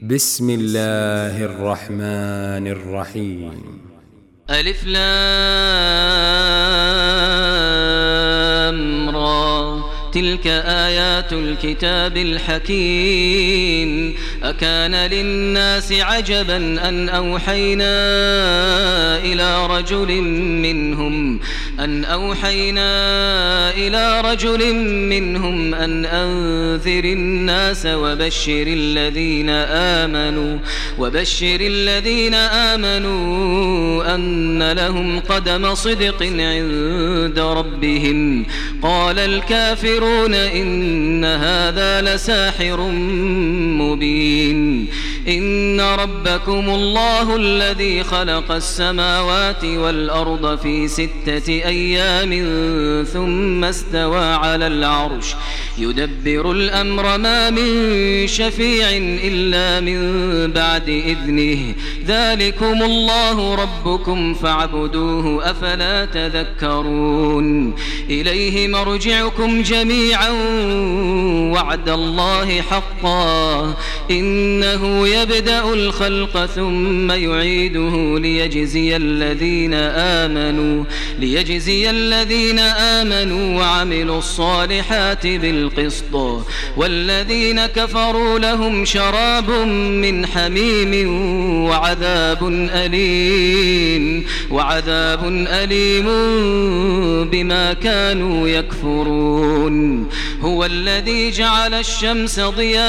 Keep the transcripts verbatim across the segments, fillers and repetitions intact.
بسم الله الرحمن الرحيم. ألف لام را، تلك آيات الكتاب الحكيم. أكان للناس عجبا أن أوحينا إلى رجل منهم أن أوحينا إلى رجل منهم أن أنذر الناس وبشر الذين آمنوا وبشر الذين آمنوا أن لهم قدم صدق عند ربهم. قال الكافرون إن هذا لساحر مبين. إن ربكم الله الذي خلق السماوات والأرض في ستة أيام ثم استوى على العرش يدبر الأمر ما من شفيع إلا من بعد إذنه. ذلكم الله ربكم فاعبدوه أفلا تذكرون. إليه مرجعكم جميعا وعد الله حقا إنه يبدأ الخلق ثم يعيده ليجزي الذين آمنوا ليجزي الذين آمنوا وعملوا الصالحات بالقسط والذين كفروا لهم شراب من حميم وعذاب أليم وعذاب أليم بما كانوا يكفرون. هو الذي جعل الشمس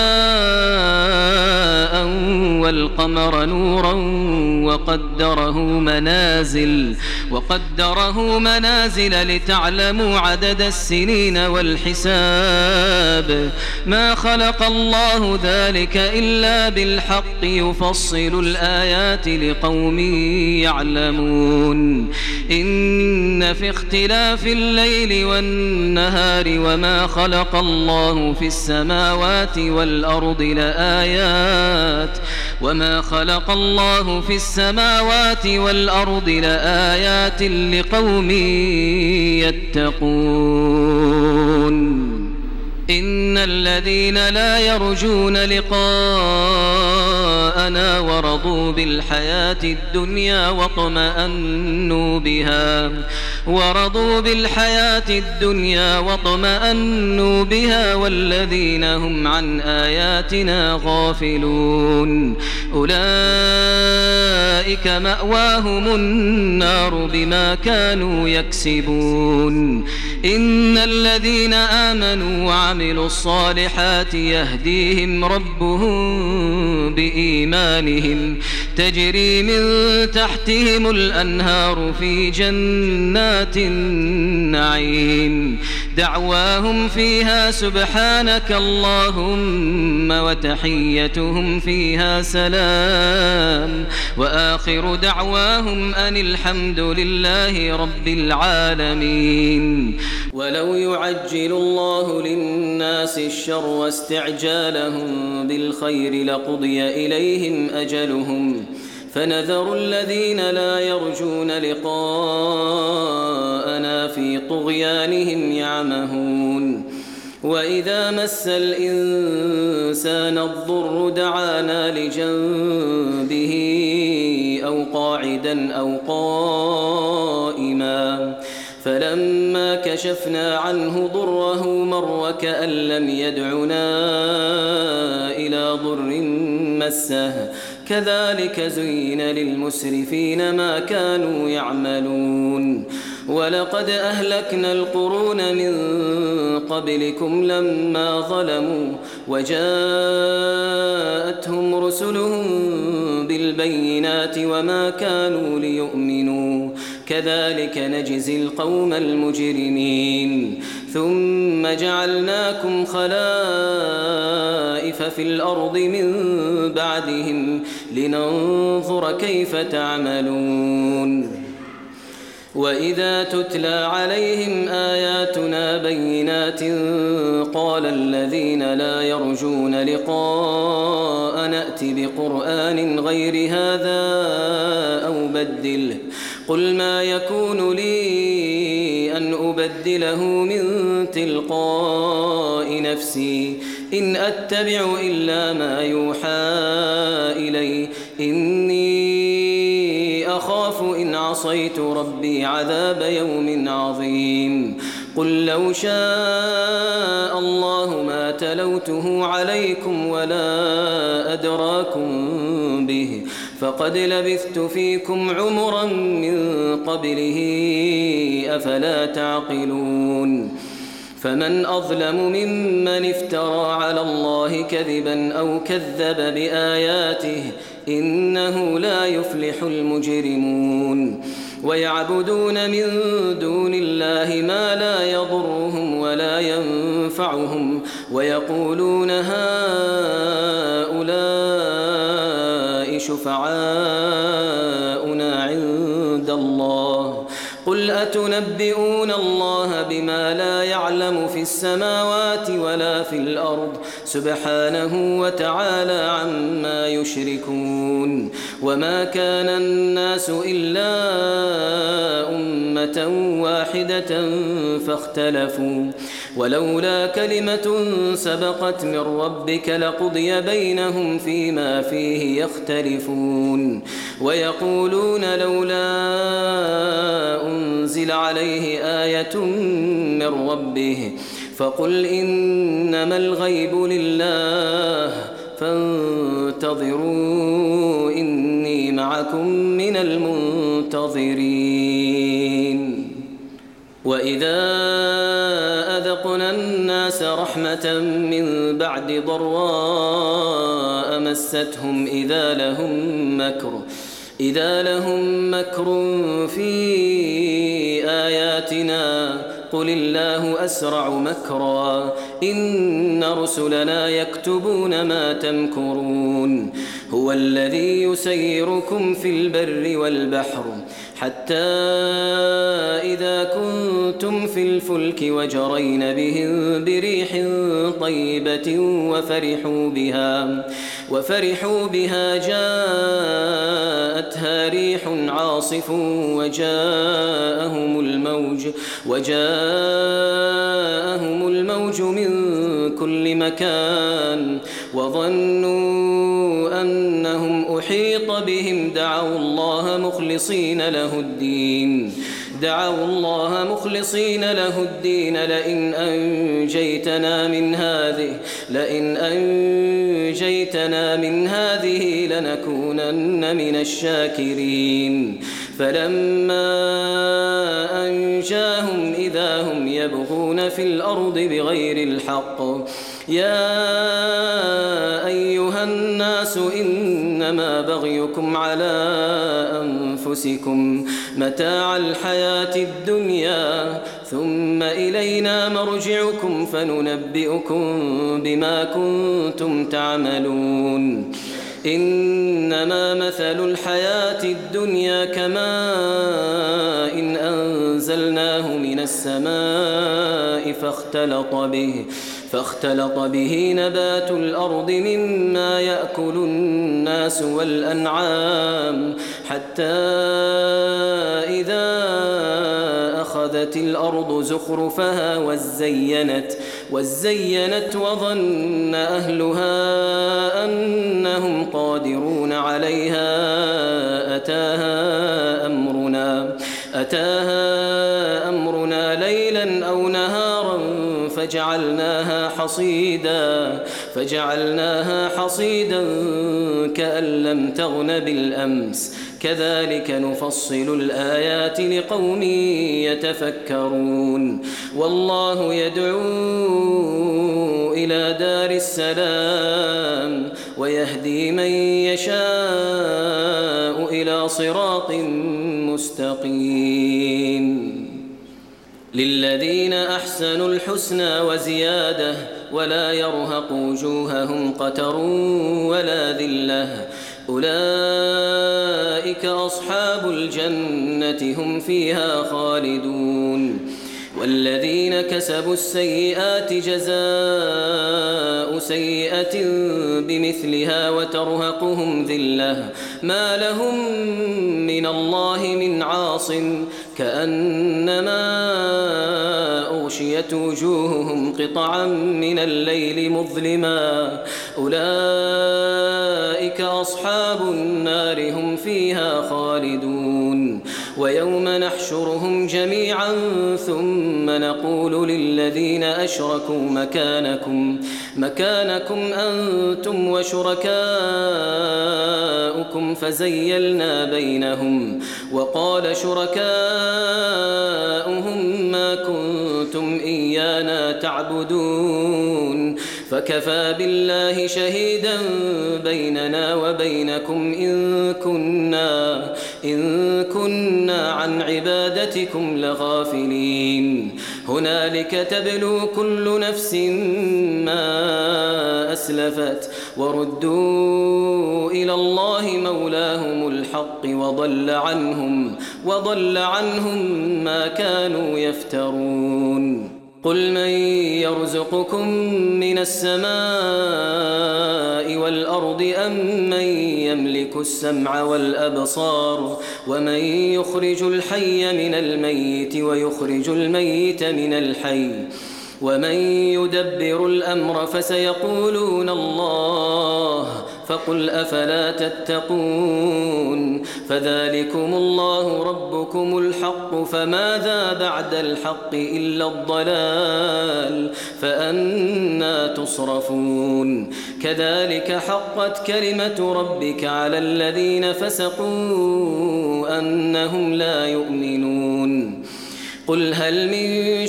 ضياء والقمر نورا وقدره منازل وقدره منازل لتعلموا عدد السنين والحساب. ما خلق الله ذلك إلا بالحق يفصل الآيات لقوم يعلمون. إن في اختلاف الليل والنهار وما خلق الله في السماوات والأرض لآيات وما خلق الله في السماوات والأرض لآيات لقوم يتقون. إن الذين لا يرجون لقاءنا ورضوا بالحياة الدنيا واطمأنوا بها ورضوا بالحياة الدنيا واطمأنوا بها والذين هم عن آياتنا غافلون أولئك مأواهم النار بما كانوا يكسبون. إن الذين آمنوا وعملوا الصالحات يهديهم ربهم بإيمانهم تجري من تحتهم الأنهار في جنات النعيم. دعواهم فيها سبحانك اللهم وتحيتهم فيها سلام وآخر دعواهم أن الحمد لله رب العالمين. ولو يعجل الله للناس الشر واستعجالهم بالخير لقضي إليهم أجلهم فنذر الذين لا يرجون لقاءنا في طغيانهم يعمهون. وإذا مس الإنسان الضر دعانا لجنبه أو قاعدا أو قائما فلما كشفنا عنه ضره مر كأن لم يدعنا إلى ضر مسه كذلك زين للمسرفين ما كانوا يعملون. ولقد أهلكنا القرون من قبلكم لما ظلموا وجاءتهم رسلهم بالبينات وما كانوا ليؤمنوا كذلك نجزي القوم المجرمين. ثم جعلناكم خلائف في الأرض من بعدهم لننظر كيف تعملون. وإذا تتلى عليهم آياتنا بينات قال الذين لا يرجون لقاء نأت بقرآن غير هذا أو بدله قل ما يكون لي أن أبدله من تلقاء نفسي إن أتبع إلا ما يوحى عصيت ربي عذاب يوم عظيم قل لو شاء الله ما تلوته عليكم ولا أدراكم به فقد لبثت فيكم عمرا من قبله أفلا تعقلون فمن أظلم ممن افترى على الله كذبا أو كذب بآياته إنه لا يفلح المجرمون ويعبدون من دون الله ما لا يضرهم ولا ينفعهم ويقولون هؤلاء شفعاؤنا عند الله قل أتنبئون الله بما لا يعلم في السماوات ولا في الأرض سبحانه وتعالى عما يشركون وما كان الناس إلا أمة واحدة فاختلفوا ولولا كلمة سبقت من ربك لقضي بينهم فيما فيه يختلفون ويقولون لولا أنزل عليه آية من ربه فقل إنما الغيب لله فانتظروا إني معكم من المنتظرين وإذا أذقنا الناس رحمة من بعد ضراء مستهم إذا لهم مكر إذا لهم مكر في آياتنا قل الله أسرع مكرا إن رسلنا يكتبون ما تمكرون هو الذي يسيركم في البر والبحر حتى إذا كنتم في الفلك وجرين بهم بريح طيبة وفرحوا بها وفرحوا بها جاءتها ريح عاصف وجاءهم الموج وجاءهم الموج من كل مكان وظنوا أنهم أحيط بهم دعوا الله مخلصين له الدين دعوا الله مخلصين له الدين لئن أنجيتنا من هذه لئن أنجيتنا من هذه لنكونن من الشاكرين فلما أنجاهم إذا هم يبغون في الأرض بغير الحق يا أيها الناس إنما بغيكم على أنفسكم متاع الحياة الدنيا ثم إلينا مرجعكم فننبئكم بما كنتم تعملون إنما مثل الحياة الدنيا كماء إن أنزلناه من السماء فاختلط به فاختلط به نبات الأرض مما يأكل الناس والأنعام حتى إذا أخذت الأرض زخرفها وزينت وزينت وظن أهلها أنهم قادرون عليها أتاها أمرنا أتاها أمرنا ليلا أو نهارا فجعلناها حصيدا فجعلناها حصيدا كأن لم تغن بالأمس كذلك نفصل الآيات لقوم يتفكرون والله يدعو إلى دار السلام ويهدي من يشاء إلى صراط مستقيم للذين أحسنوا الحسنى وزيادة ولا يرهق وجوههم قتر ولا ذلة أولئك أصحاب الجنة هم فيها خالدون والذين كسبوا السيئات جزاء سيئة بمثلها وترهقهم ذلة ما لهم من الله من عاصم كأنما أغشيت وجوههم قطعا من الليل مظلما أولئك أصحاب النار هم فيها خالدون ويوم نحشرهم جميعا ثم نقول للذين أشركوا مكانكم مكانكم أنتم وشركاؤكم فزيلنا بينهم وقال شركاؤهم ما كنتم إيانا تعبدون فكفى بالله شهيدا بيننا وبينكم إن كنا إن كنا عن عبادتكم لغافلين هنالك تبلو كل نفس ما أسلفت وردوا إلى الله مولاهم الحق وضل عنهم وضل عنهم ما كانوا يفترون قل من يرزقكم من السماء والأرض أم من يملك السمع والأبصار ومن يخرج الحي من الميت ويخرج الميت من الحي ومن يدبر الأمر فسيقولون الله فقل أفلا تتقون فذلكم الله ربكم الحق فماذا بعد الحق إلا الضلال فأنى تصرفون كذلك حقت كلمة ربك على الذين فسقوا أنهم لا يؤمنون قل هل من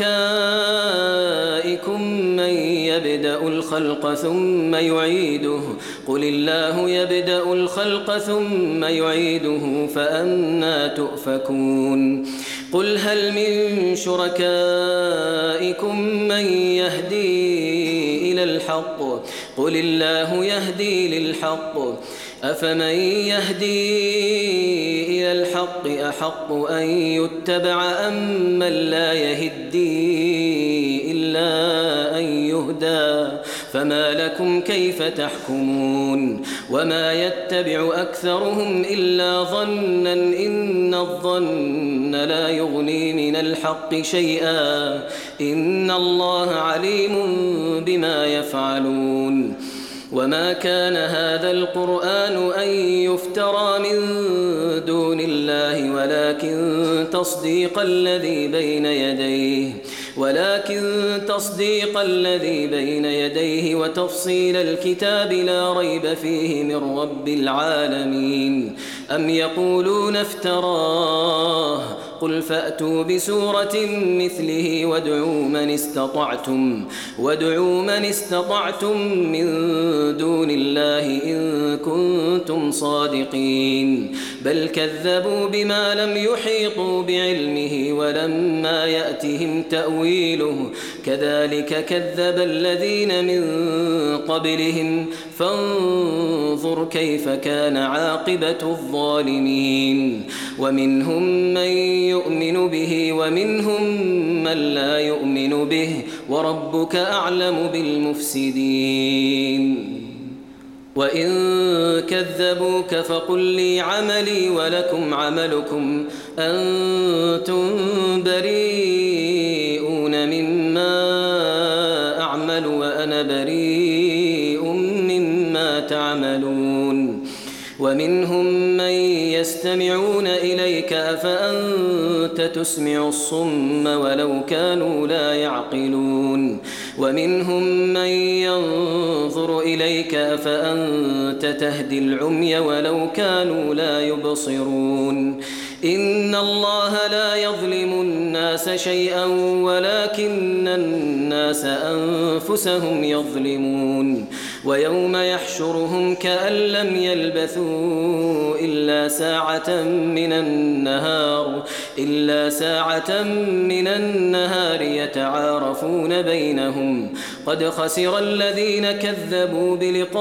شركائكم من يبدأ الخلق ثم يعيده قل الله يبدأ الخلق ثم يعيده فأنى تؤفكون قل هل من شركائكم من يهدي إلى الحق قل الله يهدي للحق أفمن يهدي إلى الحق أحق أن يتبع أم من لا يهدي إلا أن يهدى فما لكم كيف تحكمون وما يتبع أكثرهم إلا ظنا إن الظن لا يغني من الحق شيئا إن الله عليم بما يفعلون وما كان هذا القرآن أن يفترى من دون الله ولكن تصديق الذي بين يديه ولكن تصديق الذي بين يديه وتفصيل الكتاب لا ريب فيه من رب العالمين أم يقولون افتراه قل فأتوا بسورة مثله وادعوا من استطعتم وادعوا من استطعتم من دون الله إن كنتم صادقين بل كذبوا بما لم يحيطوا بعلمه ولما يأتهم تأويله كذلك كذب الذين من قبلهم فانظر كيف كان عاقبة الظالمين ومنهم من يؤمن به ومنهم من لا يؤمن به وربك أعلم بالمفسدين وإن كذبوك فقل لي عملي ولكم عملكم أنتم بريئون مما أعمل وأنا بريء مما تعملون ومنهم من يستمعون إليك أفأنت تسمع الصم ولو كانوا لا يعقلون ومنهم من ينظر إليك أفأنت تهدي العمي ولو كانوا لا يبصرون إن الله لا يظلم الناس شيئا ولكن الناس أنفسهم يظلمون ويوم يحشرهم كأن لم يلبثوا إلا ساعة من النهار إلا ساعة من النهار يتعارفون بينهم قد خسر الذين كذبوا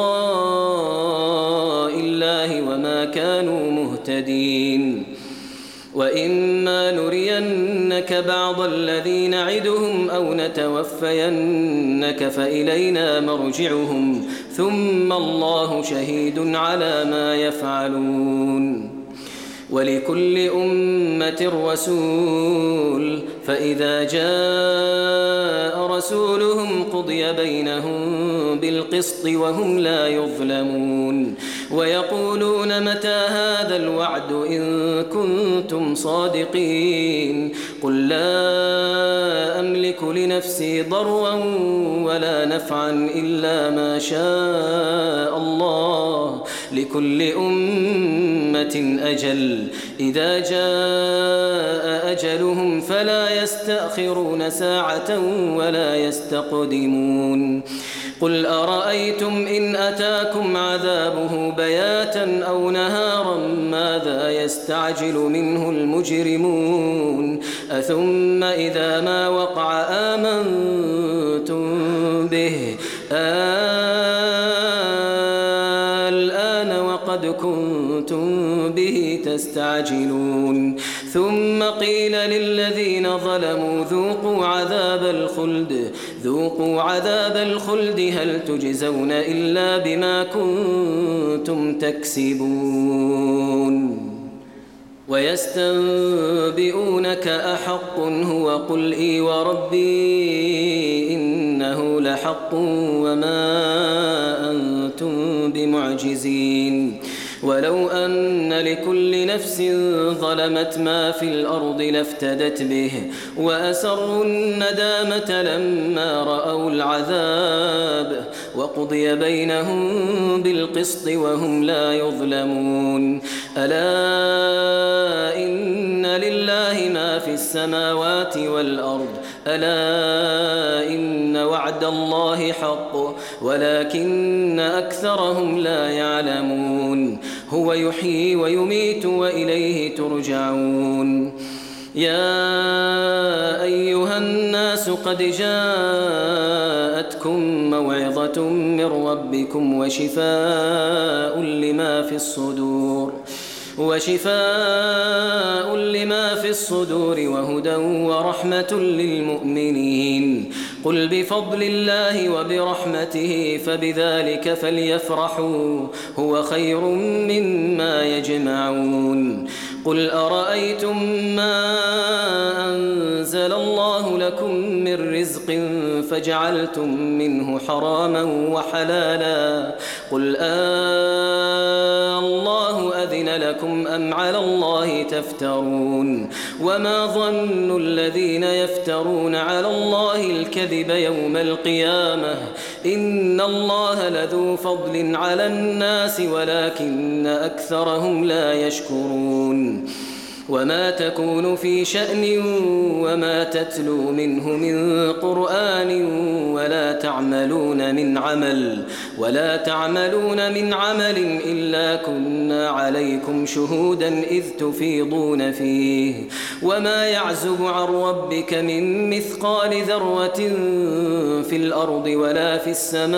بلقاء الله وما كانوا مهتدين وإما نرينك بعض الذي نعدهم أو نتوفينك فإلينا مرجعهم ثم الله شهيد على ما يفعلون ولكل أمة رسول فإذا جاء رسولهم قضي بينهم بالقسط وهم لا يظلمون ويقولون متى هذا الوعد إن كنتم صادقين قل لا أملك لنفسي ضرا ولا نفعا إلا ما شاء الله لكل أمة أجل إذا جاء أجلهم فلا يستأخرون ساعة ولا يستقدمون قل أرأيتم إن أتاكم عذابه بياتا أو نهارا ماذا يستعجل منه المجرمون أثم إذا ما وقع آمنتم به الآن وقد كنتم به تستعجلون ثم قيل للذين ظلموا ذوقوا عذاب الخلد ذوقوا عذاب الخلد هل تجزون إلا بما كنتم تكسبون ويستنبئونك أحق هو قل إي وربي إنه لحق وما أنتم بمعجزين ولو أن لكل نفس ظلمت ما في الأرض لافتدت به وأسروا الندامة لما رأوا العذاب وقضي بينهم بالقسط وهم لا يظلمون ألا إن لله ما في السماوات والأرض ألا إن وعد الله حق ولكن أكثرهم لا يعلمون هو يحيي ويميت وإليه ترجعون يا أيها الناس قد جاءتكم موعظة من ربكم وشفاء لما في الصدور وشفاء لما في الصدور وهدى ورحمة للمؤمنين قل بفضل الله وبرحمته فبذلك فليفرحوا هو خير مما يجمعون قل أرأيتم ما أنزل الله لكم من رزق فجعلتم منه حراما وحلالا قل آه الله أذن لكم أم على الله تفترون وما ظن الذين يفترون على الله الكذب يوم القيامة إن الله لذو فضل على الناس ولكن أكثرهم لا يشكرون وما تكون في شأن وما تتلو منه من قرآن ولا تعملون من عمل ولا تعملون من عمل إلا كنا عليكم شهودا إذ تفيضون فيه وما يعزب عن ربك من مثقال ذرة في الأرض ولا في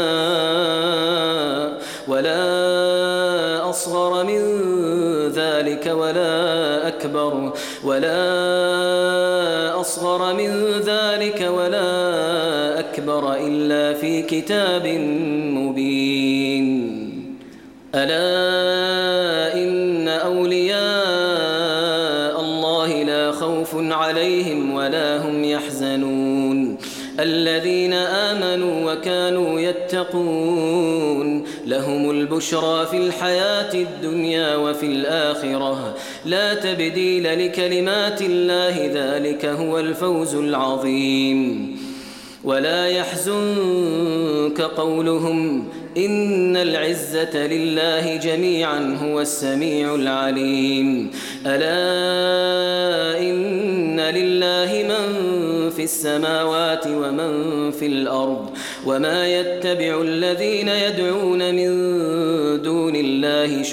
السماء ولا أصغر من ذلك ولا أكبر ولا أصغر من ذلك ولا أكبر إلا في كتاب مبين ألا إن أولياء الله لا خوف عليهم ولا هم يحزنون الذين آمنوا وكانوا يتقون لهم البشرى في الحياة الدنيا وفي الآخرة لا تبديل لكلمات الله ذلك هو الفوز العظيم ولا يحزنك قولهم إن العزة لله جميعا هو السميع العليم ألا إن لله من في السماوات ومن في الأرض وما يتبع الذين يدعون من دون الله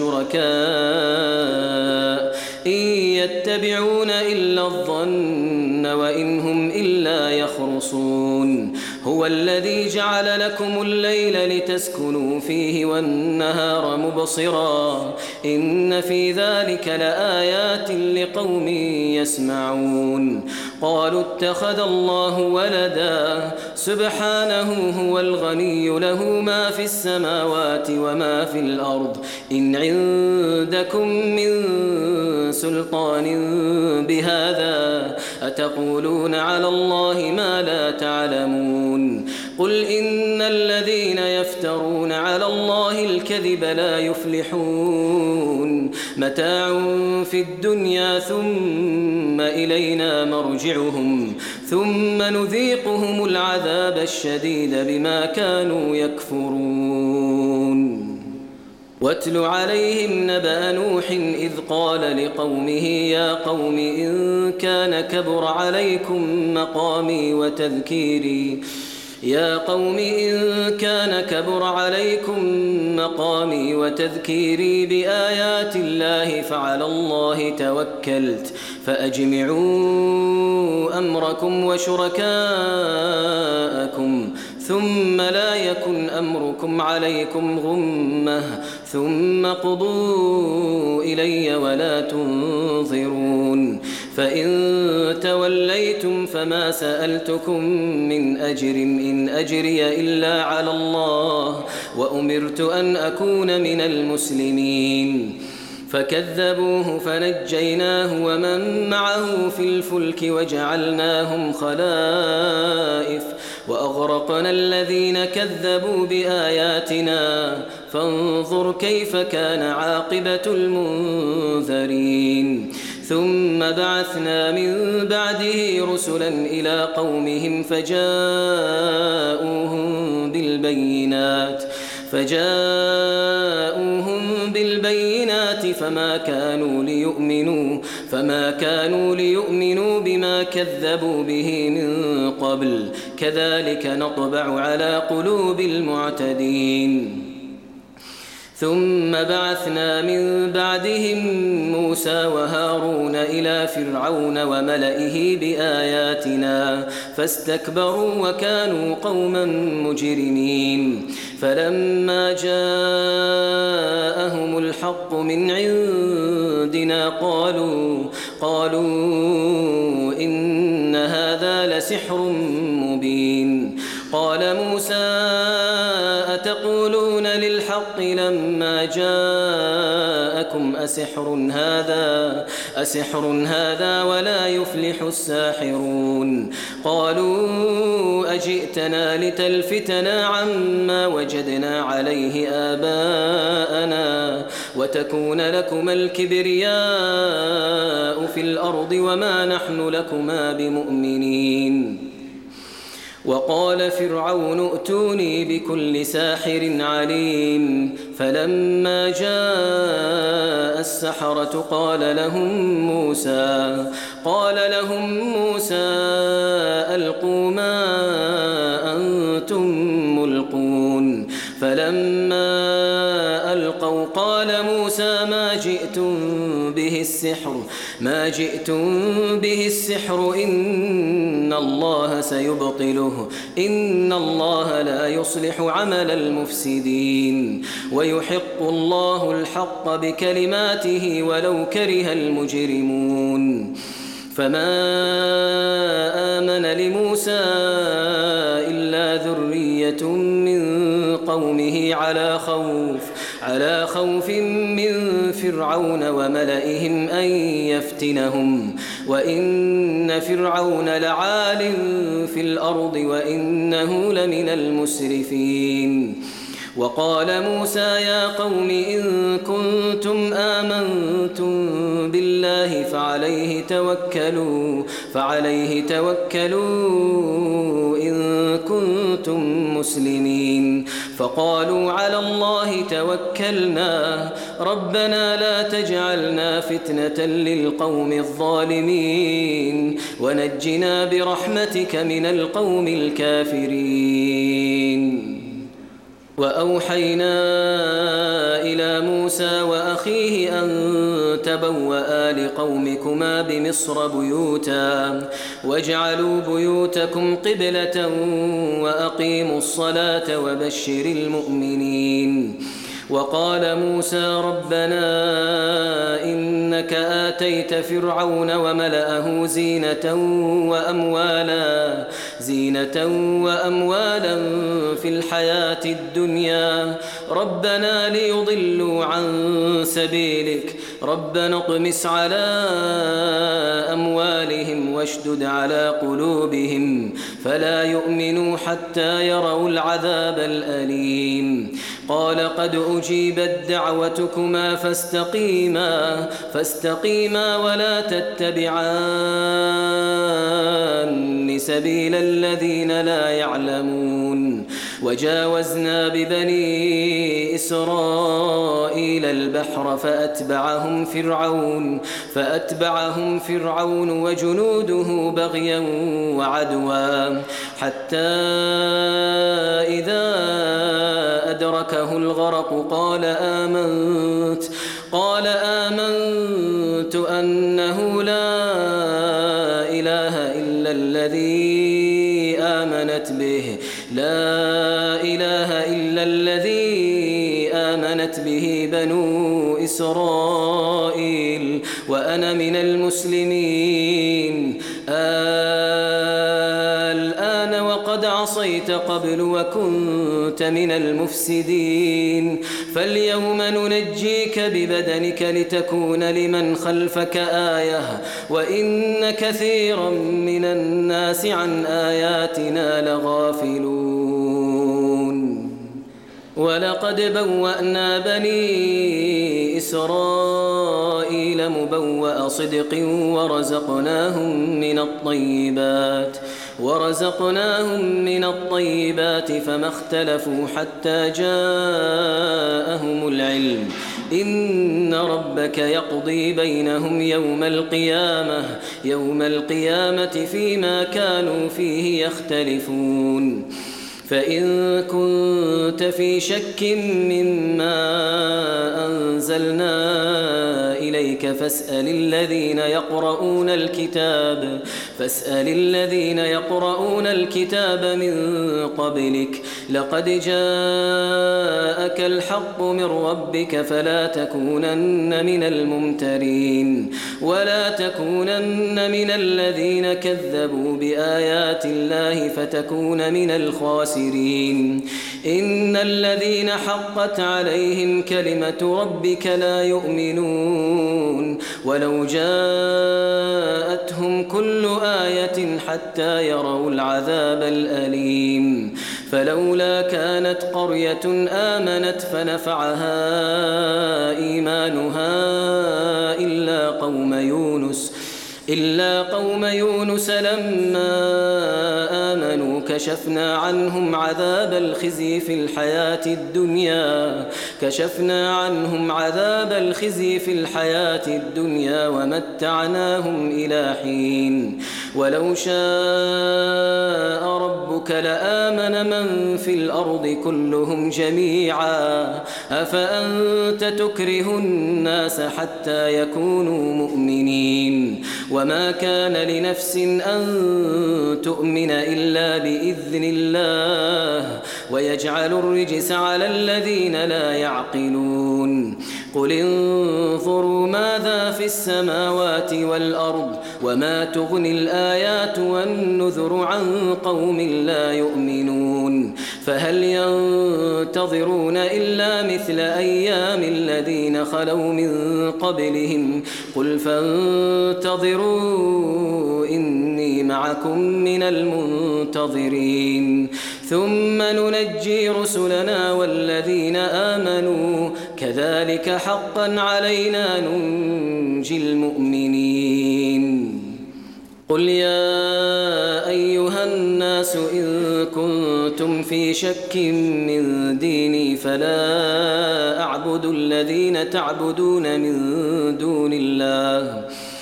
شركاء إن يتبعون إلا الظن وإن هم إلا يخرصون هو الذي جعل لكم الليل لتسكنوا فيه والنهار مبصرا إن في ذلك لآيات لقوم يسمعون قالوا اتخذ الله ولدا سبحانه هو الغني له ما في السماوات وما في الأرض إن عندكم من سلطان بهذا أتقولون على الله ما لا تعلمون قل إن الذين يفترون على الله الكذب لا يفلحون متاع في الدنيا ثم إلينا مرجعهم ثم نذيقهم العذاب الشديد بما كانوا يكفرون واتل عليهم نبأ نوح إذ قال لقومه يا قوم إن كان كبر عليكم مقامي وتذكيري يا قوم إن كان كبر عليكم مقامي وتذكيري بآيات الله فعلى الله توكلت فأجمعوا أمركم وشركاءكم ثم لا يكن أمركم عليكم غمة ثم قضوا إلي ولا تنظرون فإن توليتم فما سألتكم من أجر إن أجري إلا على الله وأمرت أن أكون من المسلمين فكذبوه فنجيناه ومن معه في الفلك وجعلناهم خلائف وأغرقنا الذين كذبوا بآياتنا فانظر كيف كان عاقبة المنذرين ثم بعثنا من بعده رسلا إلى قومهم فجاءوهم بالبينات فجاءوهم بالبينات فما كانوا ليؤمنوا فما كانوا ليؤمنوا بما كذبوا به من قبل كذلك نطبع على قلوب المعتدين ثم بعثنا من بعدهم موسى وهارون إلى فرعون وملئه بآياتنا فاستكبروا وكانوا قوما مجرمين فلما جاءهم الحق من عندنا قالوا قالوا إن هذا لسحر مبين قال موسى أتقولون للحق لما جاءكم أسحر هذا أسحر هذا ولا يفلح الساحرون قالوا أجئتنا لتلفتنا عما وجدنا عليه آباءنا وتكون لكما الكبرياء في الأرض وما نحن لكما بمؤمنين وقال فرعون ائتوني بكل ساحر عليم فلما جاء السحرة قال لهم موسى قال لهم موسى ألقوا ما أنتم ملقون فلما ألقوا قال موسى ما جئتم به السحر ما جئتم به السحر إن الله سيبطله إن الله لا يصلح عمل المفسدين ويحق الله الحق بكلماته ولو كره المجرمون فما آمن لموسى إلا ذرية من قومه على خوف على خوف من فرعون وملئهم أن يفتنهم وإن فرعون لعال في الأرض وإنه لمن المسرفين وقال موسى يا قوم إن كنتم آمنتم بالله فعليه توكلوا فعليه توكلوا إن كنتم مسلمين فقالوا على الله توكلنا ربنا لا تجعلنا فتنة للقوم الظالمين ونجنا برحمتك من القوم الكافرين وأوحينا إلى موسى وأخيه أن تبوأ لقومكما بمصر بيوتا واجعلوا بيوتكم قبلة وأقيموا الصلاة وبشر المؤمنين وقال موسى ربنا إنك إنك آتيت فرعون وملأه زينة وأموالا زينة وأموالا في الحياة الدنيا ربنا ليضلوا عن سبيلك ربنا اطمس على أموالهم واشدد على قلوبهم فلا يؤمنوا حتى يروا العذاب الأليم قال قد أجيبت دعوتكما فاستقيما فاستقيما ولا تتبعان سبيل الذين لا يعلمون وجاوزنا ببني إسرائيل البحر فأتبعهم فرعون فأتبعهم فرعون وجنوده بغيا وعدوا حتى إذا أدركه الغرق قال آمنت قال آمنت أنه لا إله إلا الذي آمنت به لا إله إلا الذي آمنت به بنو إسرائيل وأنا من المسلمين الآن وقد عصيت قبل وكنت من المفسدين فاليوم ننجيك ببدنك لتكون لمن خلفك آية وإن كثيرا من الناس عن آياتنا لغافلون ولقد بوأنا بني إسرائيل مبوأ صدق ورزقناهم من الطيبات ورزقناهم من الطيبات فما اختلفوا حتى جاءهم العلم إن ربك يقضي بينهم يوم القيامة يوم القيامة فيما كانوا فيه يختلفون فإن كنت في شك مما أنزلنا إليك فاسأل الذين يقرؤون الكتاب فاسأل الذين يقرؤون الكتاب من قبلك لقد جاءك الحق من ربك فلا تكونن من الممترين ولا تكونن من الذين كذبوا بآيات الله فتكون من الخاسرين إن الذين حقت عليهم كلمة ربك لا يؤمنون ولو جاءتهم كل آية حتى يروا العذاب الأليم فلولا كانت قرية آمنت فنفعها إيمانها إلا قوم يونس إلا قوم يونس لما آمنوا كشفنا عنهم عذاب الخزي في الحياة الدنيا كشفنا عنهم عذاب الخزي في الحياة الدنيا ومتعناهم إلى حين ولو شاء ربك لآمن من في الأرض كلهم جميعا أفأنت تكره الناس حتى يكونوا مؤمنين وما كان لنفس أن تؤمن إلا بإذن الله ويجعل الرجس على الذين لا يعقلون قل انظروا ماذا في السماوات والأرض وما تغني الآيات والنذر عن قوم لا يؤمنون فهل ينتظرون إلا مثل أيام الذين خلوا من قبلهم قل فانتظروا إني معكم من المنتظرين ثم ننجي رسلنا والذين آمنوا كذلك حقا علينا ننجي المؤمنين قل يا أيها الناس إن كنتم في شك من ديني فلا أعبد الذين تعبدون من دون الله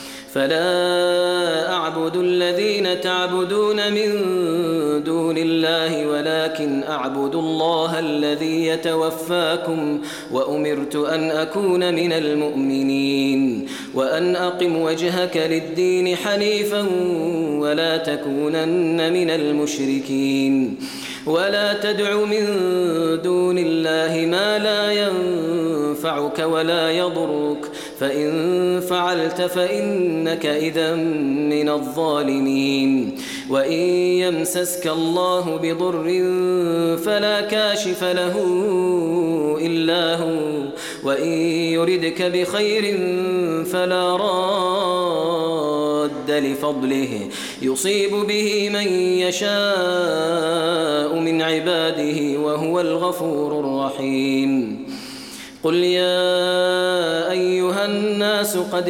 فلا أعبد الذين تعبدون من دون الله ولكن أعبد الله الذي يتوفاكم وأمرت أن أكون من المؤمنين وأن أقم وجهك للدين حنيفا ولا تكونن من المشركين ولا تدع من دون الله ما لا ينفع ينفعك ولا يضرك، فإن فعلت فإنك إذا من الظالمين. وإن يمسسك الله بضر فلا كاشف له إلا هو، وإن يردك بخير فلا راد لفضله يصيب به من يشاء من عباده وهو الغفور الرحيم. قل يا أيها الناس قد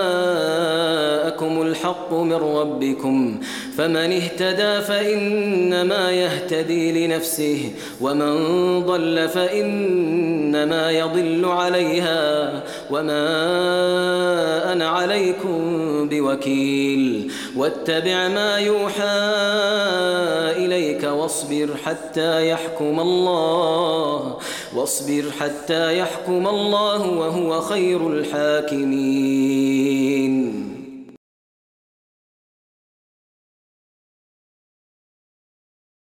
جاءكم الحق من ربكم، فمن اهتدى فإنما يهتدي لنفسه، ومن ضل فإنما يضل عليها، وما أنا عليكم بوكيل. واتبع ما يوحى إليك واصبر حتى يحكم الله واصبر حتى يحكم الله وهو خير الحاكمين.